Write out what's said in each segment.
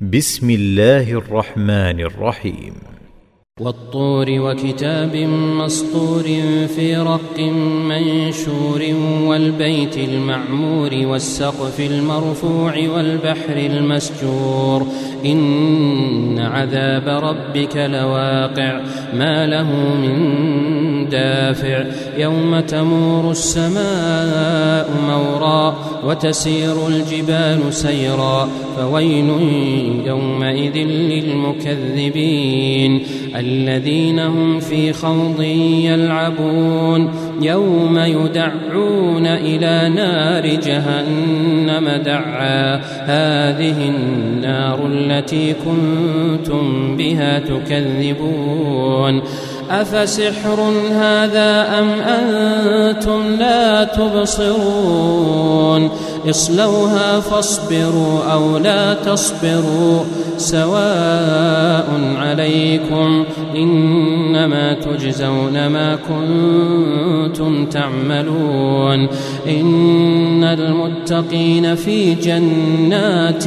بسم الله الرحمن الرحيم. والطور وكتاب مسطور في رق منشور والبيت المعمور والسقف المرفوع والبحر المسجور إن عذاب ربك لواقع ما له من دافع يوم تمور السماء مورا وتسير الجبال سيرا فويل يومئذ للمكذبين الذين هم في خوض يلعبون يوم يدعون إلى نار جهنم دعا هذه النار التي كنتم بها تكذبون أفسحر هذا أم أنتم لا تبصرون اصلوها فاصبروا أو لا تصبروا سواء عليكم إنما تجزون ما كنتم تعملون إن المتقين في جنات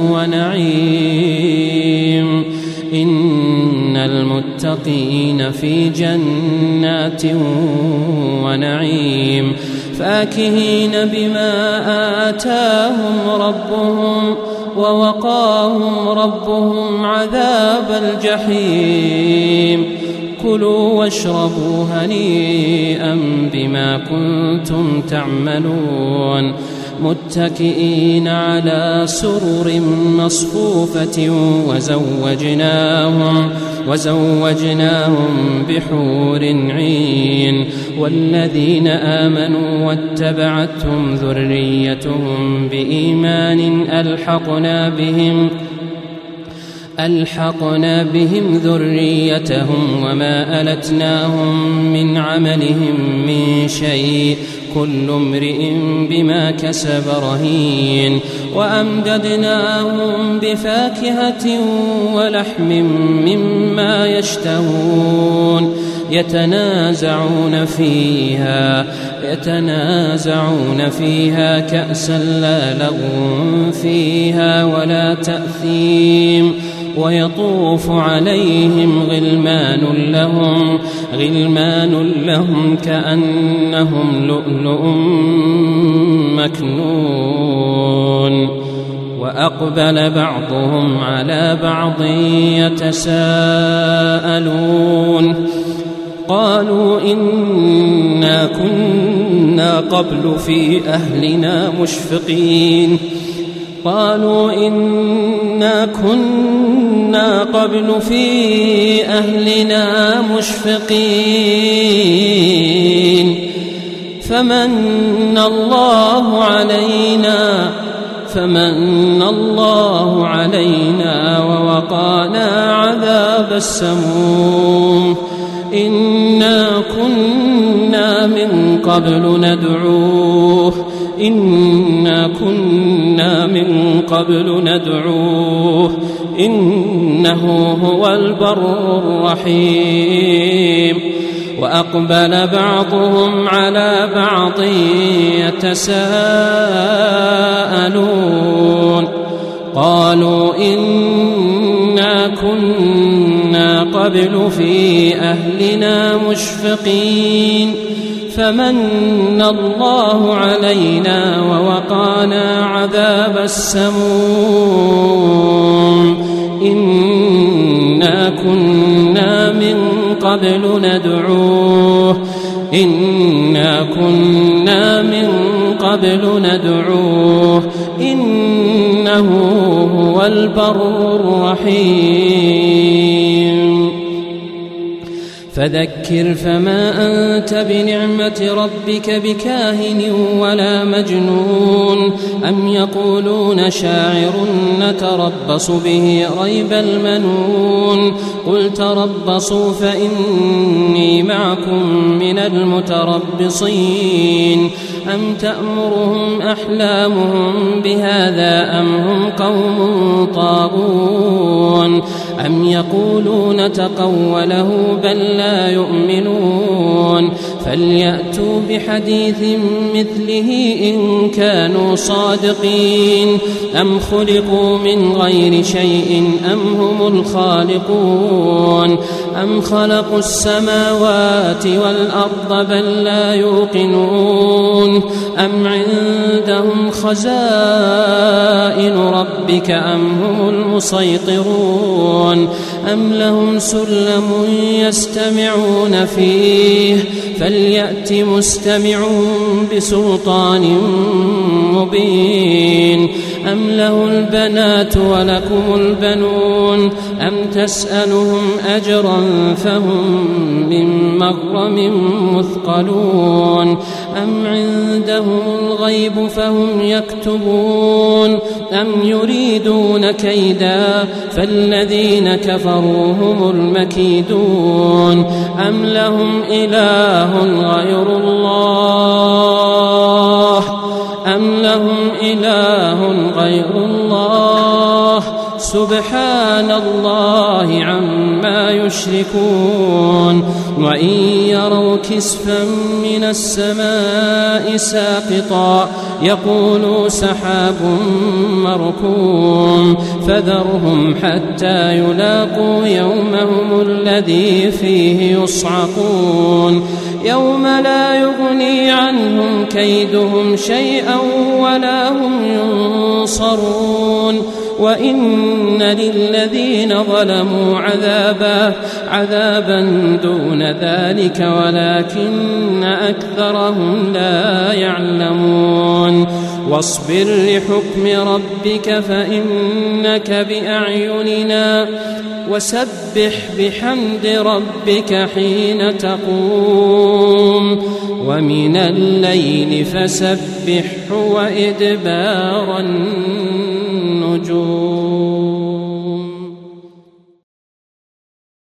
ونعيم إن المتقين في جنات ونعيم فاكهين بما آتاهم ربهم ووقاهم ربهم عذاب الجحيم كلوا واشربوا هنيئا بما كنتم تعملون متكئين على سرر مصفوفة وزوجناهم بحور عين والذين آمنوا واتبعتهم ذريتهم بإيمان ألحقنا بهم ذريتهم وما ألتناهم من عملهم من شيء كل امرئ بما كسب رهين وأمددناهم بفاكهة ولحم مما يشتهون يتنازعون فيها كأسا لا لغو فيها ولا تأثيم ويطوف عليهم غلمان لهم كأنهم لؤلؤ مكنون وأقبل بعضهم على بعض يتساءلون قالوا إنا كنا قبل في أهلنا مشفقين فمن الله علينا ووقانا عذاب السموم إنا كنا من قبل ندعوه إنه هو البر الرحيم وأقبل بعضهم على بعض يتساءلون قالوا إنا كنا قبل في أهلنا مشفقين فمن الله علينا ووقانا عذاب السموم إنا كنا من قبل ندعوه إنه هو البر الرحيم فذكر فما أنت بنعمة ربك بكاهن ولا مجنون أم يقولون شاعر نتربص به ريب المنون قل تربصوا فإني معكم من المتربصين أم تأمرهم أحلامهم بهذا أم هم قوم طاغون أم يقولون تقوله بل لا يؤمنون فليأتوا بحديث مثله إن كانوا صادقين أم خلقوا من غير شيء أم هم الخالقون أم خلقوا السماوات والأرض بل لا يوقنون أم عندهم خزائن ربك أم هم المسيطرون أم لهم سلم يستمعون فيه فليأت مستمعون بسلطان مبين أم له البنات ولكم البنون أم تسألهم أجرا فهم من مغرم مثقلون أم عندهم الغيب فهم يكتبون أم يريدون كيدا فالذين كفروا هم المكيدون أم لهم إله غير الله سبحان الله عما يشركون وإن يروا كسفا من السماء ساقطا يقولوا سحاب مركوم فذرهم حتى يلاقوا يومهم الذي فيه يصعقون يوم لا يغني عنهم كيدهم شيئا ولا هم ينصرون وإن للذين ظلموا عذابا دون ذلك ولكن أكثرهم لا يعلمون واصبر لحكم ربك فإنك بأعيننا وسبح بحمد ربك حين تقوم ومن الليل فسبحه وإدبار النجوم